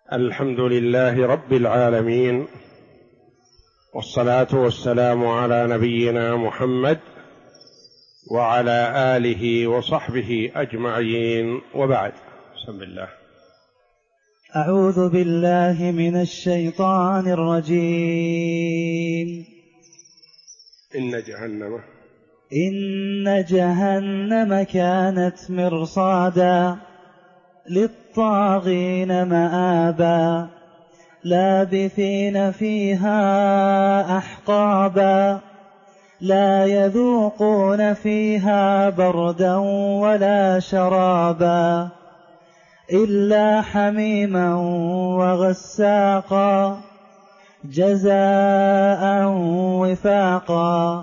الحمد لله رب العالمين، والصلاة والسلام على نبينا محمد وعلى آله وصحبه أجمعين، وبعد. بسم الله. أعوذ بالله من الشيطان الرجيم. إن جهنم كانت مرصادا للطاغين مآبا لابثين فيها أحقابا لا يذوقون فيها بردا ولا شرابا إلا حميما وغساقا جزاء وفاقا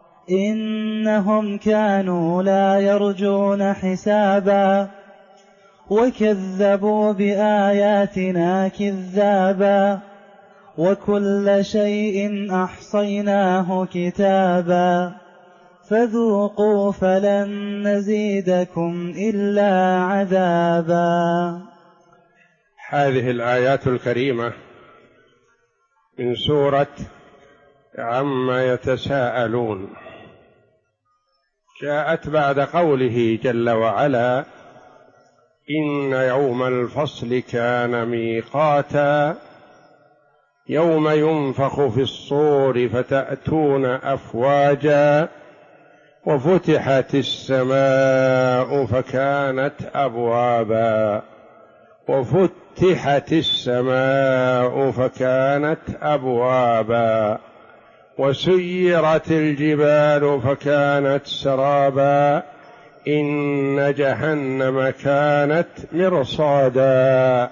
إنهم كانوا لا يرجون حسابا وكذبوا بآياتنا كذابا وكل شيء أحصيناه كتابا فذوقوا فلن نزيدكم إلا عذابا. هذه الآيات الكريمة من سورة عما يتساءلون جاءت بعد قوله جل وعلا: إن يوم الفصل كان ميقاتا يوم ينفخ في الصور فتأتون أفواجا وفتحت السماء فكانت أبوابا وسيرت الجبال فكانت سرابا إن جهنم كانت مرصادا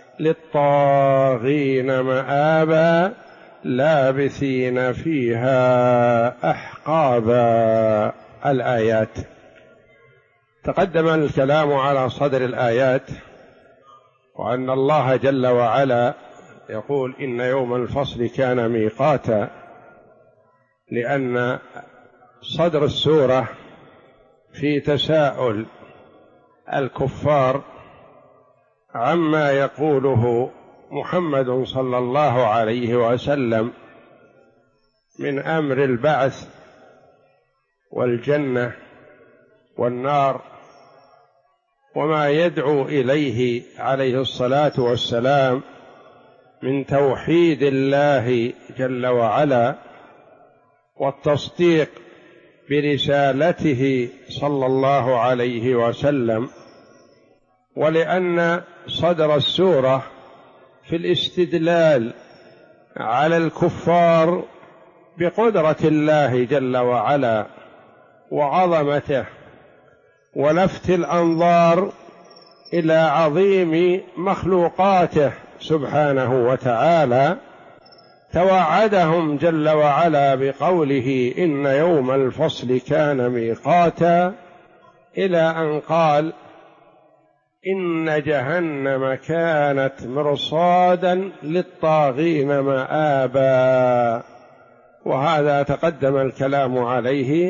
للطاغين مآبا لابثين فيها أحقابا. الآيات. تقدم الكلام على صدر الآيات، وأن الله جل وعلا يقول إن يوم الفصل كان ميقاتا، لأن صدر السورة في تساؤل الكفار عما يقوله محمد صلى الله عليه وسلم من أمر البعث والجنة والنار، وما يدعو إليه عليه الصلاة والسلام من توحيد الله جل وعلا والتصديق برسالته صلى الله عليه وسلم. ولأن صدر السورة في الاستدلال على الكفار بقدرة الله جل وعلا وعظمته، ولفت الأنظار إلى عظيم مخلوقاته سبحانه وتعالى، توعدهم جل وعلا بقوله إن يوم الفصل كان ميقاتا، إلى أن قال إن جهنم كانت مرصادا للطاغين مآبا، وهذا تقدم الكلام عليه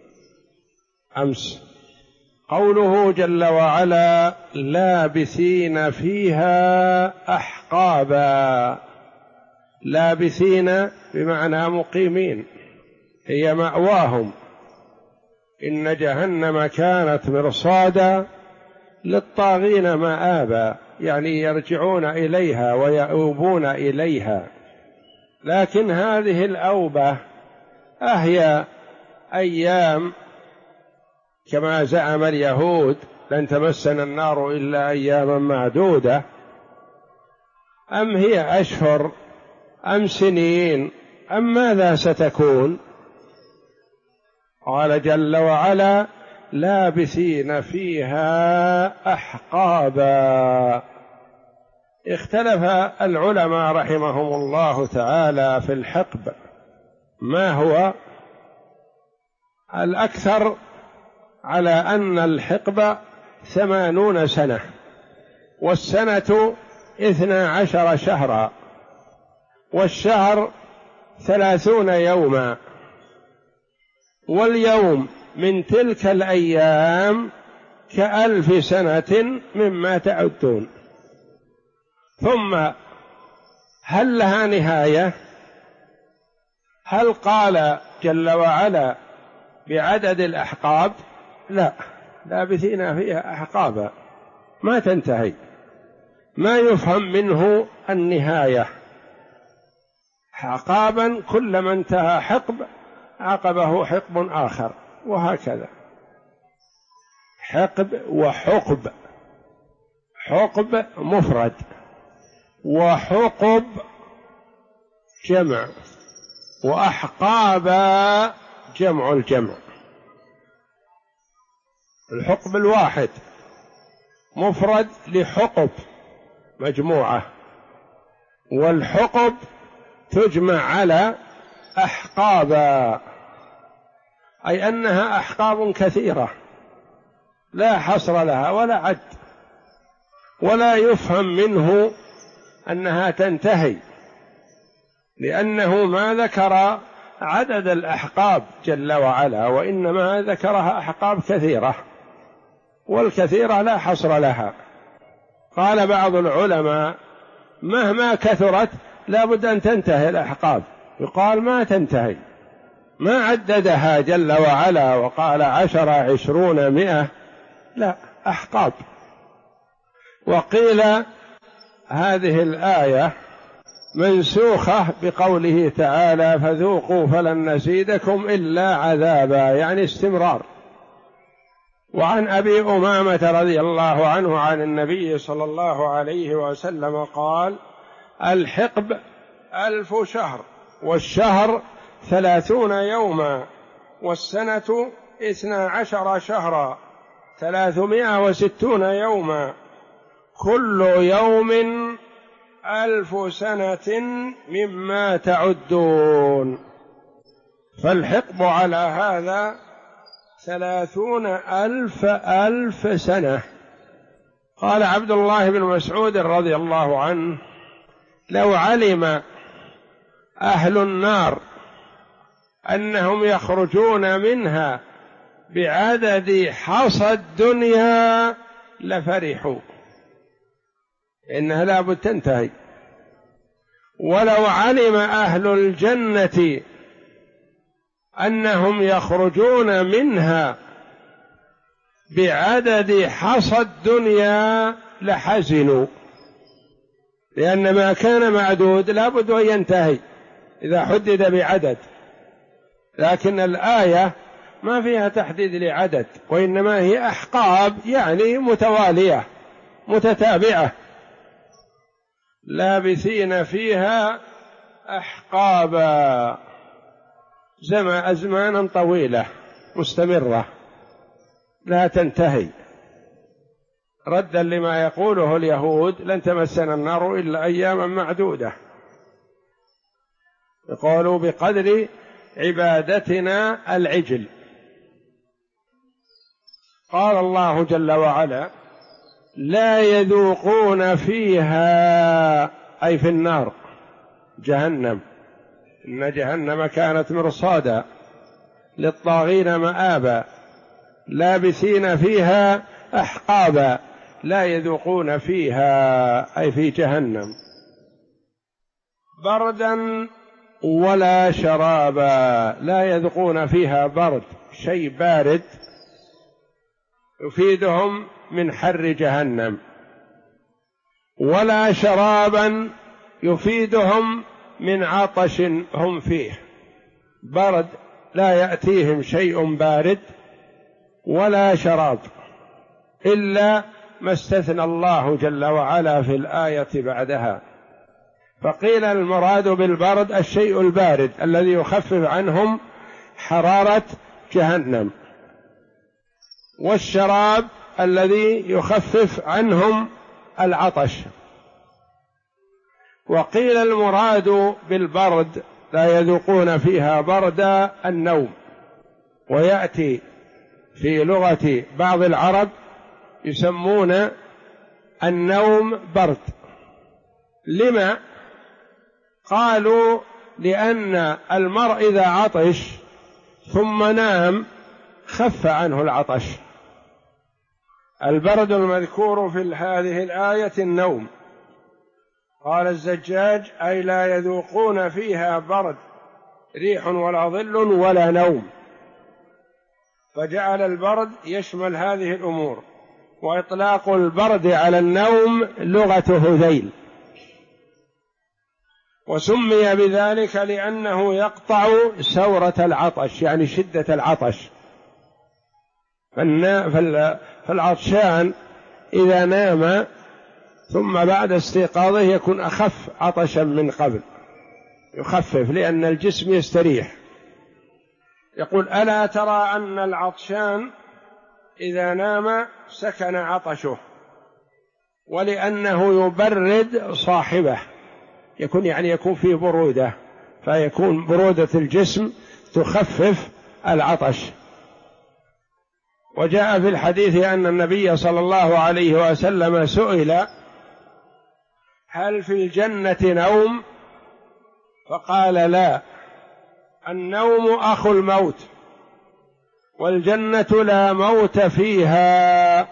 أمس. قوله جل وعلا لابثين فيها أحقابا، لابثين بمعنى مقيمين، هي مأواهم. إن جهنم كانت مرصادا للطاغين مآبا، يعني يرجعون إليها ويؤوبون إليها. لكن هذه الأوبة أهي أيام كما زعم اليهود لن تمسنا النار إلا أياما معدودة، أم هي أشهر أم سنين أم ماذا ستكون؟ قال جل وعلا لابثين فيها أحقابا. اختلف العلماء رحمهم الله تعالى في الحقب ما هو. الأكثر على أن الحقب 80 سنة، والسنة 12 شهرا، والشهر 30 يوما، واليوم من تلك الأيام ك1000 سنة مما تعدون. ثم هل لها نهاية؟ هل قال جل وعلا بعدد الأحقاب؟ لا، لابثين فيها أحقابا ما تنتهي، ما يفهم منه النهاية، حقابا كلما انتهى حقب عقبه حقب آخر، وهكذا. حقب وحقب، حقب مفرد وحقب جمع، وأحقابا جمع الجمع. الحقب الواحد مفرد لحقب مجموعة، والحقب تجمع على أحقابا، أي أنها أحقاب كثيرة لا حصر لها ولا عد، ولا يفهم منه أنها تنتهي، لأنه ما ذكر عدد الأحقاب جل وعلا، وإنما ذكرها أحقاب كثيرة، والكثيرة لا حصر لها. قال بعض العلماء مهما كثرت لا بد أن تنتهي الأحقاب، يقال ما تنتهي، ما عددها جل وعلا وقال 10 20 100، لا، أحقاب. وقيل هذه الآية منسوخة بقوله تعالى فذوقوا فلن نزيدكم إلا عذابا، يعني استمرار. وعن أبي أمامة رضي الله عنه عن النبي صلى الله عليه وسلم قال الحقب 1000 شهر، والشهر 30 يوما، والسنة 12 شهرا 360 يوما، كل يوم 1000 سنة مما تعدون. فالحقب على هذا 30,000 سنة. قال عبد الله بن مسعود رضي الله عنه لو علم أهل النار أنهم يخرجون منها بعدد حصى الدنيا لفرحوا، إنها لابد تنتهي. ولو علم أهل الجنة أنهم يخرجون منها بعدد حصى الدنيا لحزنوا، لأن ما كان معدود لابد أن ينتهي إذا حدد بعدد، لكن الآية ما فيها تحديد لعدد، وإنما هي أحقاب، يعني متوالية متتابعة، لابثين فيها أحقابا، أزمانا طويلة مستمرة لا تنتهي، ردا لما يقوله اليهود لن تمسنا النار إلا أياما معدودة، يقولوا بقدر عبادتنا العجل. قال الله جل وعلا لا يذوقون فيها، أي في النار جهنم، إن جهنم كانت مرصادا للطاغين مآبا، لابثين فيها أحقابا، لا يذوقون فيها أي في جهنم بردا ولا شرابا، لا يذوقون فيها برد، شيء بارد يفيدهم من حر جهنم، ولا شرابا يفيدهم من عطش هم فيه، برد لا يأتيهم شيء بارد ولا شراب إلا ما استثنى الله جل وعلا في الآية بعدها. فقيل المراد بالبرد الشيء البارد الذي يخفف عنهم حرارة جهنم، والشراب الذي يخفف عنهم العطش. وقيل المراد بالبرد لا يذوقون فيها برد النوم، ويأتي في لغة بعض العرب يسمون النوم برد. لما؟ قالوا لأن المرء إذا عطش ثم نام خف عنه العطش. البرد المذكور في هذه الآية النوم، قال الزجاج: أي لا يذوقون فيها برد ريح ولا ظل ولا نوم، فجعل البرد يشمل هذه الأمور. وإطلاق البرد على النوم لغة هذيل، وسمي بذلك لأنه يقطع سورة العطش، يعني شدة العطش. فالعطشان إذا نام ثم بعد استيقاظه يكون أخف عطشا من قبل، يخفف لأن الجسم يستريح. يقول: ألا ترى أن العطشان إذا نام سكن عطشه، ولأنه يبرد صاحبه، يكون فيه برودة، فيكون برودة الجسم تخفف العطش. وجاء في الحديث أن النبي صلى الله عليه وسلم سئل: هل في الجنة نوم؟ فقال: لا، النوم أخو الموت، والجنة لا موت فيها،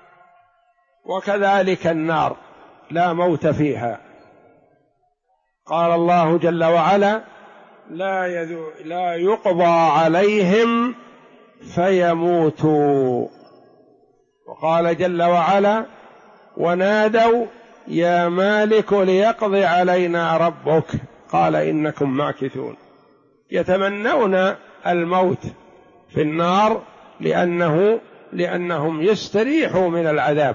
وكذلك النار لا موت فيها. قال الله جل وعلا: لا يقضى عليهم فيموتوا. وقال جل وعلا: ونادوا يا مالك ليقضي علينا ربك، قال إنكم ماكثون. يتمنون الموت في النار لأنهم يستريحوا من العذاب.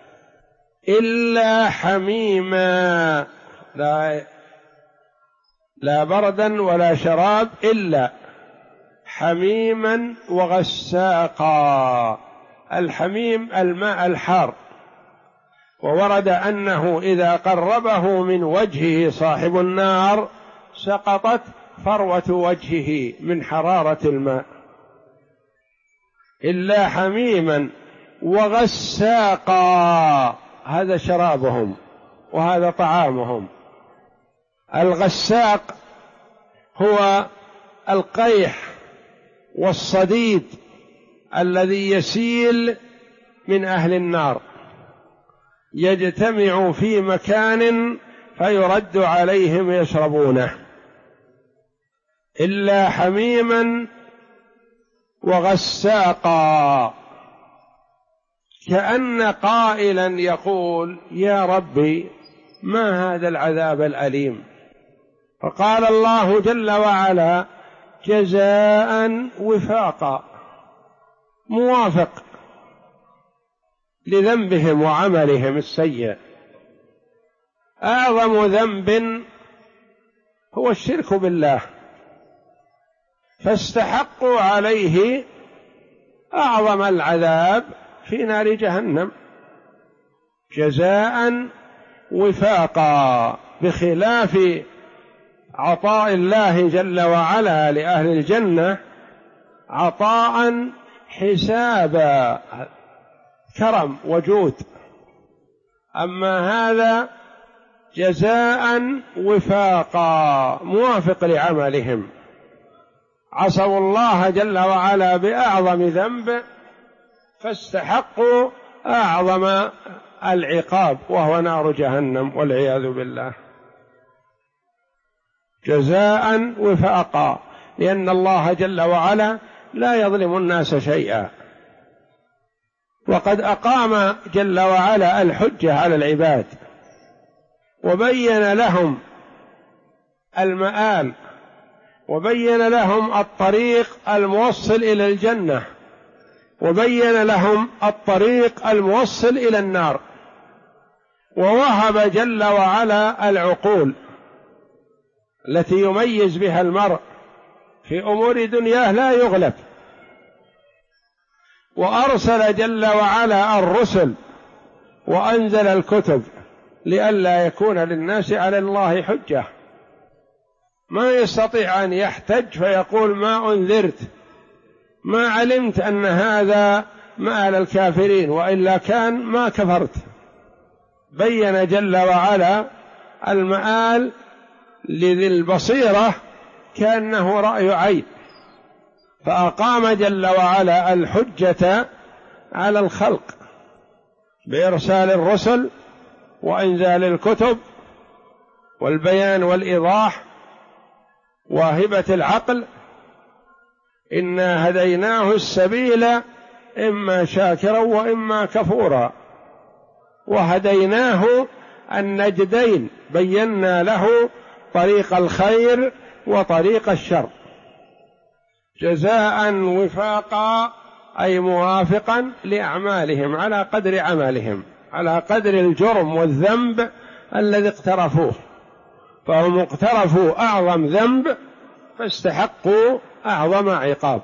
إلا حميما، لا بردا ولا شراب، إلا حميما وغساقا. الحميم الماء الحار، وورد أنه إذا قربه من وجهه صاحب النار سقطت فروة وجهه من حرارة الماء. إلا حميما وغساقا، هذا شرابهم وهذا طعامهم. الغساق هو القيح والصديد الذي يسيل من أهل النار، يجتمع في مكان فيرد عليهم يشربونه. إلا حميما وغساقا، كأن قائلا يقول: يا ربي ما هذا العذاب الأليم؟ فقال الله جل وعلا: جزاء وفاقا، موافق لذنبهم وعملهم السيء. أعظم ذنب هو الشرك بالله، فاستحقوا عليه أعظم العذاب في نار جهنم جزاء وفاقا، بخلاف عطاء الله جل وعلا لأهل الجنة عطاء حسابا، كرم وجود. أما هذا جزاء وفاقا، موافق لعملهم، عصوا الله جل وعلا بأعظم ذنب فاستحقوا أعظم العقاب وهو نار جهنم والعياذ بالله. جزاء وفاقا، لأن الله جل وعلا لا يظلم الناس شيئا، وقد أقام جل وعلا الحجة على العباد وبين لهم المآل، وبين لهم الطريق الموصل إلى الجنة، وبين لهم الطريق الموصل إلى النار، ووهب جل وعلا العقول التي يميز بها المرء في أمور دنياه لا يغلب، وأرسل جل وعلا الرسل وأنزل الكتب لئلا يكون للناس على الله حجة. ما يستطيع أن يحتج فيقول: ما أنذرت، ما علمت أن هذا مآل الكافرين، وإلا كان ما كفرت. بين جل وعلا المآل لذي البصيرة كأنه رأي عين، فأقام جل وعلا الحجة على الخلق بإرسال الرسل وإنزال الكتب والبيان والإيضاح واهبة العقل، إنا هديناه السبيل إما شاكرا وإما كفورا، وهديناه النجدين، بينا له طريق الخير وطريق الشر، جزاء وفاقا أي موافقا لأعمالهم على قدر عملهم، على قدر الجرم والذنب الذي اقترفوه، فهم اقترفوا أعظم ذنب فاستحقوا أعظم عقاب.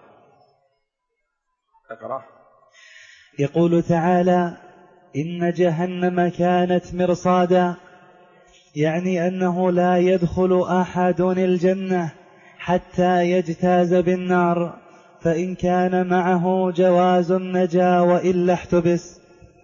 اقرأ. يقول تعالى: إن جهنم كانت مرصادا، يعني أنه لا يدخل أحد الجنة حتى يجتاز بالنار، فإن كان معه جواز نجا وإلا احتبس.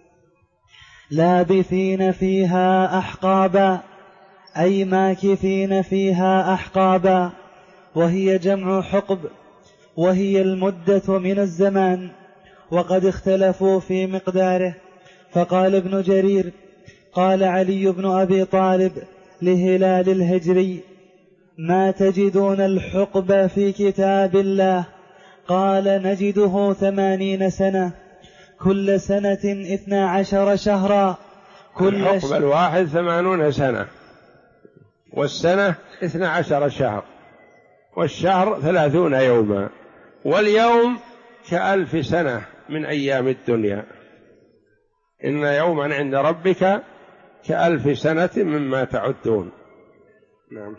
لابثين فيها أحقابا، أي ماكثين فيها أحقابا، وهي جمع حقب، وهي المدة من الزمان، وقد اختلفوا في مقداره. فقال ابن جرير: قال علي بن أبي طالب لهلال الهجري: ما تجدون الحقب في كتاب الله؟ قال: نجده 80 سنة، كل سنة 12 شهرا. الحقب الواحد 80 سنة، والسنة 12 شهر، والشهر 30 يوما، واليوم ك1000 سنة من أيام الدنيا. إن يوما عند ربك ك1000 سنة مما تعدون. نعم.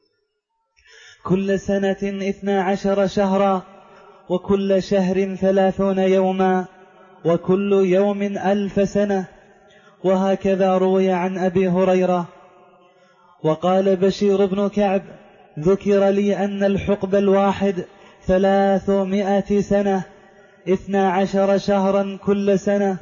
كل سنة 12 شهرا، وكل شهر 30 يوما، وكل يوم 1000 سنة. وهكذا روي عن أبي هريرة. وقال بشير بن كعب: ذكر لي أن الحقب الواحد 300 سنة، 12 شهرا كل سنة،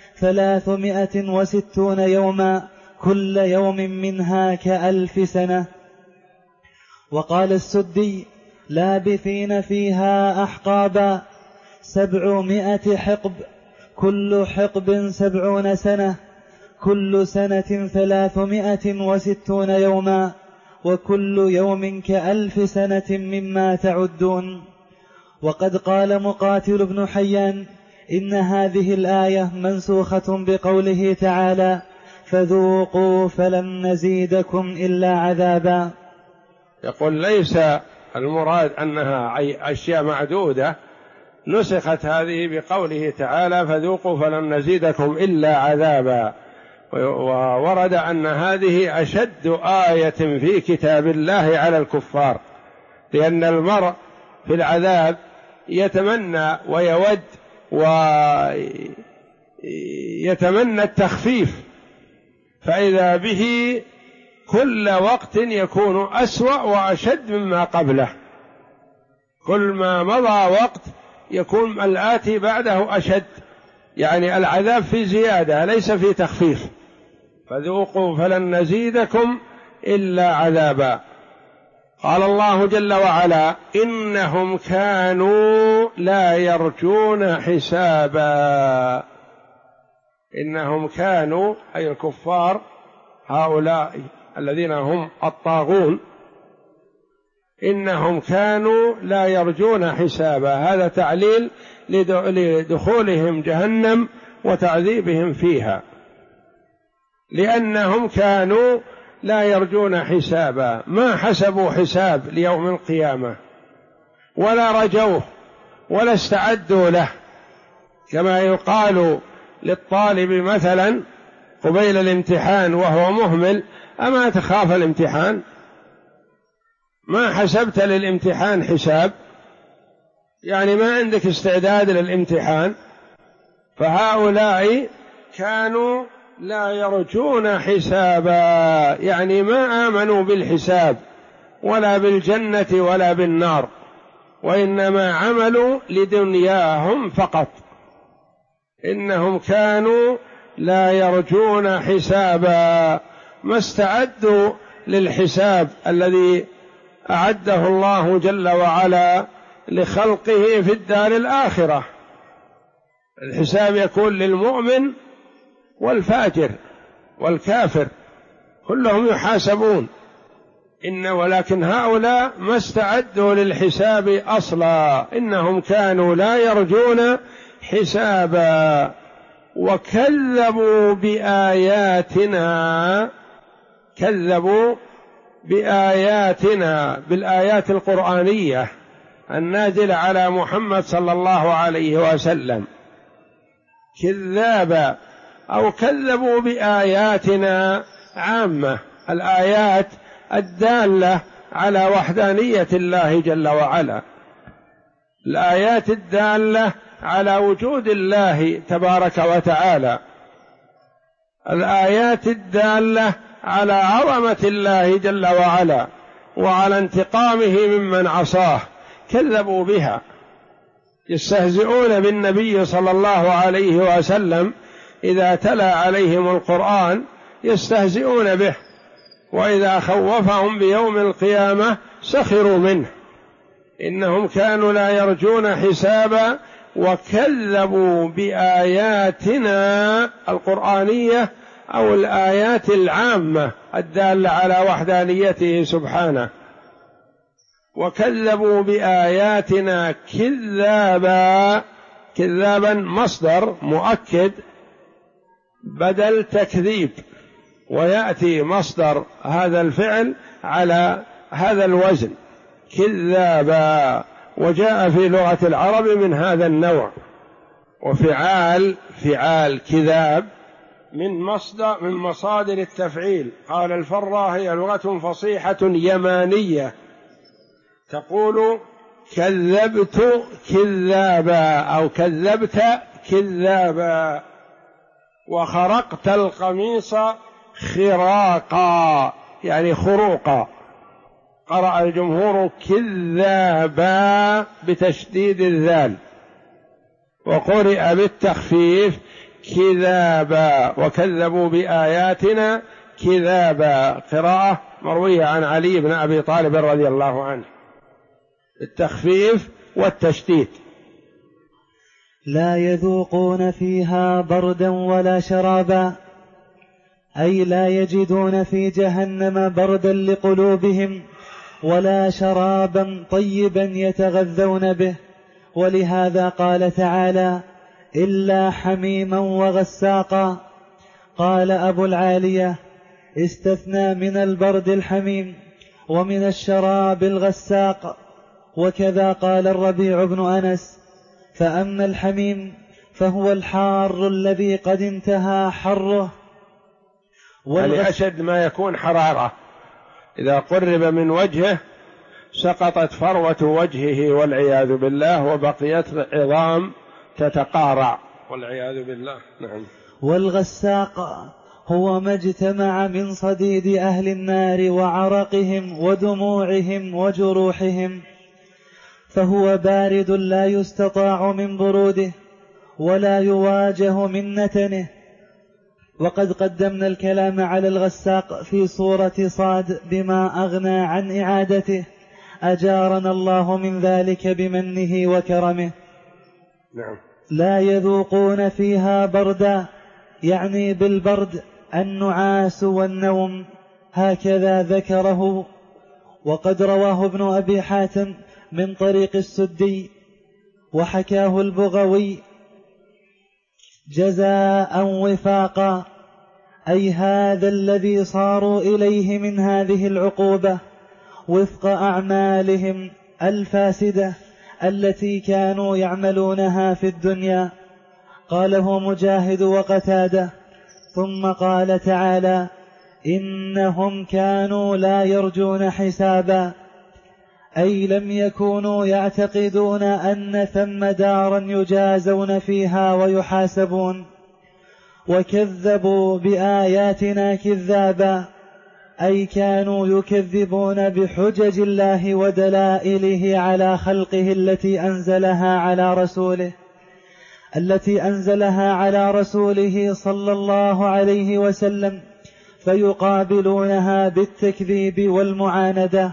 360 يوما، كل يوم منها ك1000 سنة. وقال السدي: لابثين فيها أحقابا، 700 حقب، كل حقب 70 سنة، كل سنة 360 يوما، وكل يوم ك1000 سنة مما تعدون. وقد قال مقاتل بن حيان: إن هذه الآية منسوخة بقوله تعالى: فذوقوا فلن نزيدكم إلا عذابا. يقول ليس المراد أنها أشياء معدودة، نسخت هذه بقوله تعالى: فذوقوا فلن نزيدكم إلا عذابا. وورد أن هذه أشد آية في كتاب الله على الكفار، لأن المرء في العذاب يتمنى ويود ويتمنى التخفيف، فإذا به كل وقت يكون أسوأ وأشد مما قبله، كل ما مضى وقت يكون الآتي بعده أشد، يعني العذاب في زيادة ليس في تخفيف. فذوقوا فلن نزيدكم إلا عذابا. قال الله جل وعلا: إنهم كانوا لا يرجون حسابا. إنهم كانوا أي الكفار، هؤلاء الذين هم الطاغون، إنهم كانوا لا يرجون حسابا. هذا تعليل لدخولهم جهنم وتعذيبهم فيها، لأنهم كانوا لا يرجون حسابا، ما حسبوا حساب ليوم القيامة ولا رجوه ولا استعدوا له، كما يقال للطالب مثلا قبيل الامتحان وهو مهمل: أما تخاف الامتحان؟ ما حسبت للامتحان حساب، يعني ما عندك استعداد للامتحان. فهؤلاء كانوا لا يرجون حسابا، يعني ما آمنوا بالحساب ولا بالجنة ولا بالنار، وإنما عملوا لدنياهم فقط. إنهم كانوا لا يرجون حسابا، ما استعدوا للحساب الذي أعده الله جل وعلا لخلقه في الدار الآخرة. الحساب يكون للمؤمن والفاجر والكافر، كلهم يحاسبون، ولكن هؤلاء ما استعدوا للحساب أصلا، إنهم كانوا لا يرجون حسابا وكذبوا بآياتنا بالآيات القرآنية النازلة على محمد صلى الله عليه وسلم كذابا، أو كذبوا بآياتنا عامة، الآيات الدالة على وحدانية الله جل وعلا، الآيات الدالة على وجود الله تبارك وتعالى، الآيات الدالة على عظمة الله جل وعلا وعلى انتقامه ممن عصاه، كذبوا بها. يستهزئون بالنبي صلى الله عليه وسلم إذا تلا عليهم القرآن يستهزئون به، وإذا خوفهم بيوم القيامة سخروا منه، إنهم كانوا لا يرجون حسابا وكذبوا بآياتنا القرآنية أو الآيات العامة الدالة على وحدانيته سبحانه، وكذبوا بآياتنا كذابا مصدر مؤكد بدل تكذيب، ويأتي مصدر هذا الفعل على هذا الوزن كذابا، وجاء في لغة العرب من هذا النوع. وفعال كذاب من مصادر التفعيل. قال الفراء هي لغة فصيحة يمانية تقول كذبت كذابا أو كذبت كذابا، وخرقت القميص خراقا يعني خروقا. قرأ الجمهور كذابا بتشديد الذال، وقرئ بالتخفيف كذابا، وكذبوا بآياتنا كذابا، قراءة مروية عن علي بن أبي طالب رضي الله عنه، التخفيف والتشديد. لا يذوقون فيها بردا ولا شرابا، أي لا يجدون في جهنم بردا لقلوبهم ولا شرابا طيبا يتغذون به، ولهذا قال تعالى إلا حميما وغساقا. قال أبو العالية استثنى من البرد الحميم ومن الشراب الغساق. وكذا قال الربيع بن أنس فأما الحميم فهو الحار الذي قد انتهى حره، يعني أشد ما يكون حرارة، إذا قرب من وجهه سقطت فروة وجهه والعياذ بالله، وبقيت عظام تتقارع والعياذ بالله. نعم. والغساق هو ما اجتمع من صديد أهل النار وعرقهم ودموعهم وجروحهم، فهو بارد لا يستطاع من بروده ولا يواجه من نتنه. وقد قدمنا الكلام على الغساق في سورة صاد بما أغنى عن إعادته، أجارنا الله من ذلك بمنه وكرمه. نعم. لا يذوقون فيها بردا، يعني بالبرد النعاس والنوم، هكذا ذكره. وقد رواه ابن أبي حاتم من طريق السدي، وحكاه البغوي جزاء وفاقا، أي هذا الذي صاروا إليه من هذه العقوبة وفق أعمالهم الفاسدة التي كانوا يعملونها في الدنيا. قاله مجاهد وقتادة. ثم قال تعالى إنهم كانوا لا يرجون حسابا، أي لم يكونوا يعتقدون أن ثم دارا يجازون فيها ويحاسبون. وكذبوا بآياتنا كذابا، أي كانوا يكذبون بحجج الله ودلائله على خلقه التي أنزلها على رسوله صلى الله عليه وسلم، فيقابلونها بالتكذيب والمعاندة.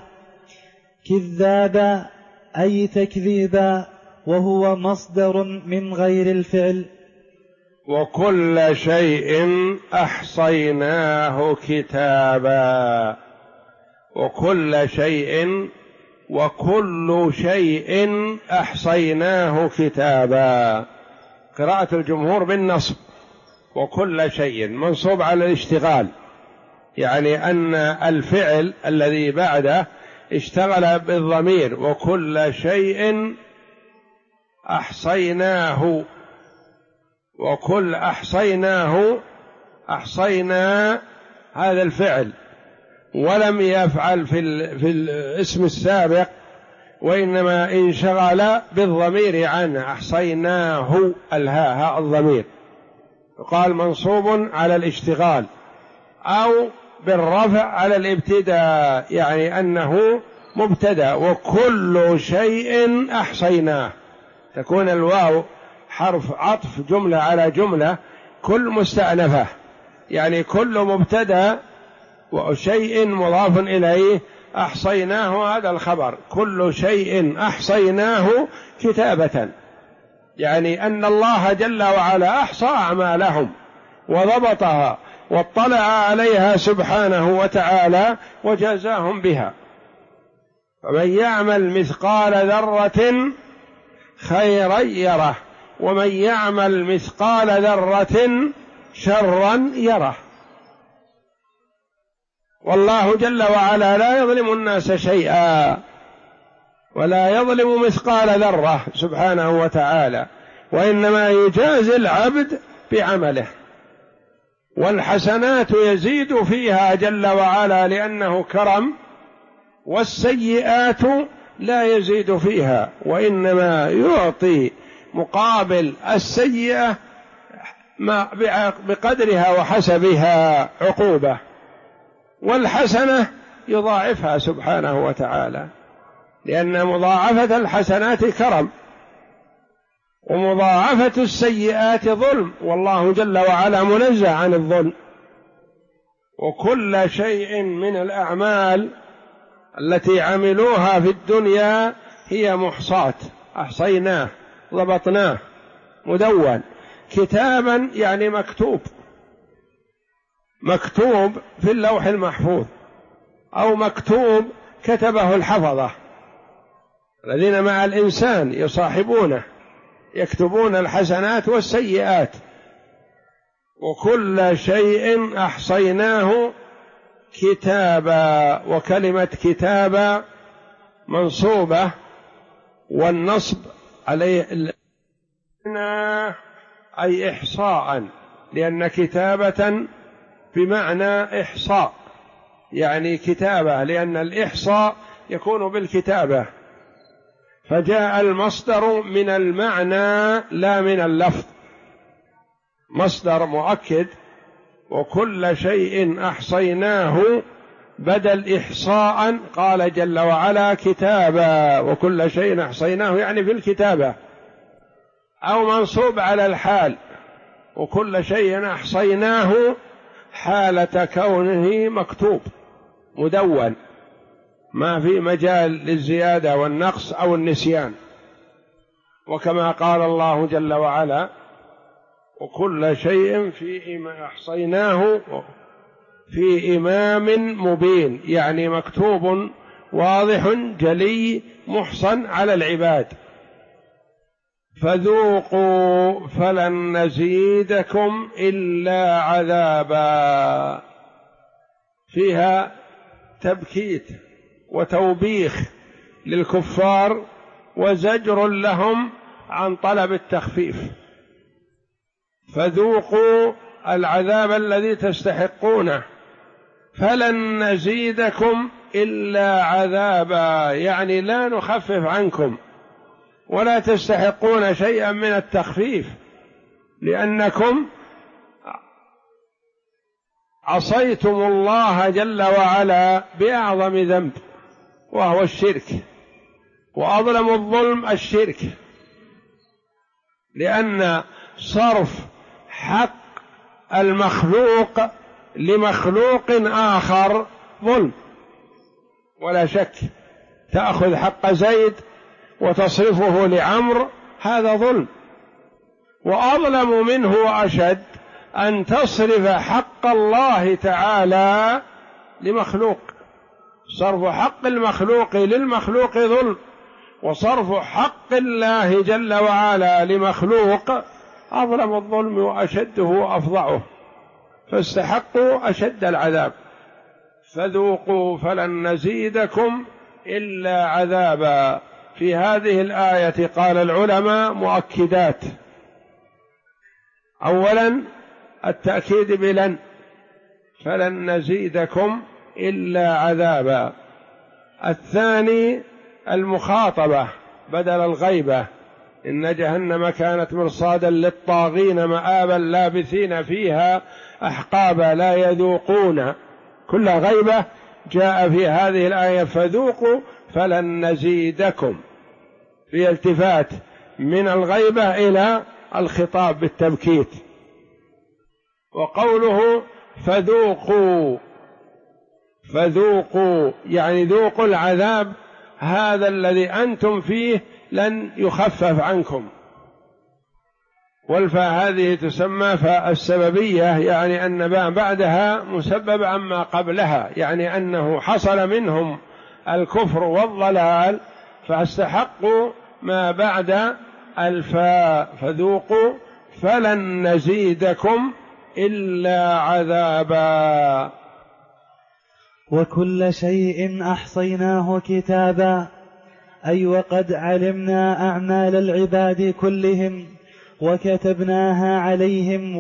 كذابا أي تكذيبا، وهو مصدر من غير الفعل. وكل شيء أحصيناه كتابا. وكل شيء أحصيناه كتابا. قراءة الجمهور بالنصب، وكل شيء منصوب على الاشتغال، يعني أن الفعل الذي بعده اشتغل بالضمير، وكل شيء أحصيناه، وكل أحصينا هذا الفعل، ولم يفعل في الاسم السابق، وإنما انشغل بالضمير عنه، أحصيناه هاء الضمير، يقال منصوب على الاشتغال، أو بالرفع على الابتداء، يعني أنه مبتدأ، وكل شيء أحصيناه، تكون الواو حرف عطف جملة على جملة، كل مستأنفة، يعني كل مبتدأ وشيء مضاف إليه، أحصيناه هذا الخبر، كل شيء أحصيناه كتابة، يعني أن الله جل وعلا أحصى أعمالهم وضبطها واطلع عليها سبحانه وتعالى وجازاهم بها. فمن يعمل مثقال ذرة خيرا يره، ومن يعمل مثقال ذرة شرا يره. والله جل وعلا لا يظلم الناس شيئا، ولا يظلم مثقال ذرة سبحانه وتعالى، وإنما يجازي العبد بعمله، والحسنات يزيد فيها جل وعلا لأنه كرم، والسيئات لا يزيد فيها، وإنما يعطي مقابل السيئة بقدرها وحسبها عقوبة، والحسنة يضاعفها سبحانه وتعالى، لأن مضاعفة الحسنات كرم، ومضاعفة السيئات ظلم، والله جل وعلا منزه عن الظلم. وكل شيء من الأعمال التي عملوها في الدنيا هي محصاة، أحصيناه، ضبطناه، مدون، كتابا يعني مكتوب في اللوح المحفوظ، أو مكتوب كتبه الحفظة الذين مع الإنسان يصاحبونه، يكتبون الحسنات والسيئات. وكل شيء أحصيناه كتابا، وكلمة كتابا منصوبة، والنصب عليه أي إحصاء، لأن كتابة بمعنى إحصاء، يعني كتابة، لأن الإحصاء يكون بالكتابة، فجاء المصدر من المعنى لا من اللفظ، مصدر مؤكد. وكل شيء أحصيناه بدل إحصاء، قال جل وعلا كتابا، وكل شيء أحصيناه يعني في الكتابة، أو منصوب على الحال، وكل شيء أحصيناه حالة كونه مكتوب مدون، ما في مجال للزيادة والنقص أو النسيان. وكما قال الله جل وعلا وكل شيء أحصيناه في إمام مبين، يعني مكتوب واضح جلي محصن على العباد. فذوقوا فلن نزيدكم إلا عذابا، فيها تبكيت وتوبيخ للكفار وزجر لهم عن طلب التخفيف. فذوقوا العذاب الذي تستحقونه، فلن نزيدكم إلا عذابا، يعني لا نخفف عنكم ولا تستحقون شيئا من التخفيف، لأنكم عصيتم الله جل وعلا بأعظم ذنب وهو الشرك، وأظلم الظلم الشرك، لأن صرف حق المخلوق لمخلوق آخر ظلم ولا شك. تأخذ حق زيد وتصرفه لعمر، هذا ظلم. وأظلم منه وأشد أن تصرف حق الله تعالى لمخلوق، صرف حق المخلوق للمخلوق ظلم، وصرف حق الله جل وعلا لمخلوق أظلم الظلم وأشده وأفظعه، فاستحقوا أشد العذاب. فذوقوا فلن نزيدكم إلا عذابا. في هذه الآية قال العلماء مؤكدات: أولا التأكيد بلن، فلن نزيدكم إلا عذابا. الثاني المخاطبة بدل الغيبة: إن جهنم كانت مرصادا للطاغين مآبا لابثين فيها أحقابا لا يذوقون، كل غيبة جاء في هذه الآية فذوقوا فلن نزيدكم، في التفات من الغيبة إلى الخطاب بالتبكيت. وقوله فذوقوا، فذوقوا يعني ذوقوا العذاب هذا الذي أنتم فيه لن يخفف عنكم. والفاء هذه تسمى فاء السببية، يعني أن ما بعدها مسبب عما قبلها، يعني أنه حصل منهم الكفر والضلال فاستحقوا ما بعد الفاء. فذوقوا فلن نزيدكم إلا عذابا. وكل شيء أحصيناه كتابا، أي وقد علمنا أعمال العباد كلهم وكتبناها عليهم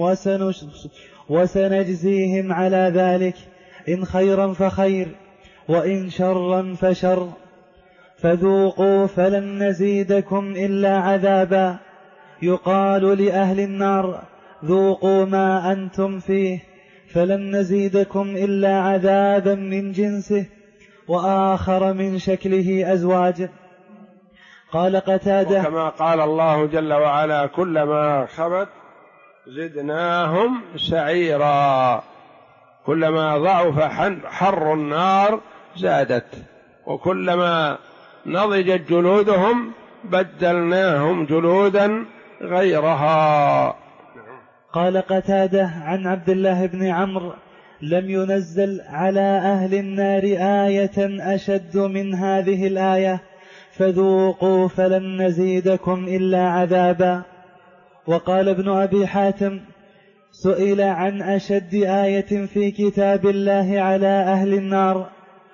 وسنجزيهم على ذلك، إن خيرا فخير وإن شرا فشر. فذوقوا فلن نزيدكم إلا عذابا. يقال لأهل النار: ذوقوا ما أنتم فيه فلن نزيدكم إلا عذابا من جنسه وآخر من شكله أزواج. قال قتادة: وكما قال الله جل وعلا: كلما خبت زدناهم سعيرا، كلما ضعف حر النار زادت، وكلما نضجت جلودهم بدلناهم جلودا غيرها. قال قتادة عن عبد الله بن عمرو: لم ينزل على أهل النار آية أشد من هذه الآية: فذوقوا فلن نزيدكم إلا عذابا. وقال ابن أبي حاتم: سئل عن أشد آية في كتاب الله على أهل النار،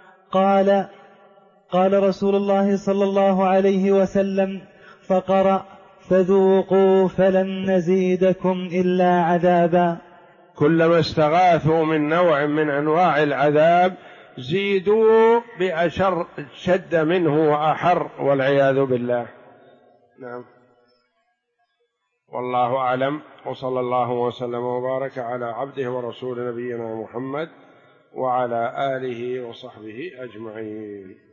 قال رسول الله صلى الله عليه وسلم فقرأ: فذوقوا فلن نزيدكم إلا عذابا. كلما استغاثوا من نوع من أنواع العذاب زيدوا بأشر شد منه وأحر، والعياذ بالله. نعم. والله أعلم، وصلى الله وسلم وبارك على عبده ورسول نبينا محمد وعلى آله وصحبه أجمعين.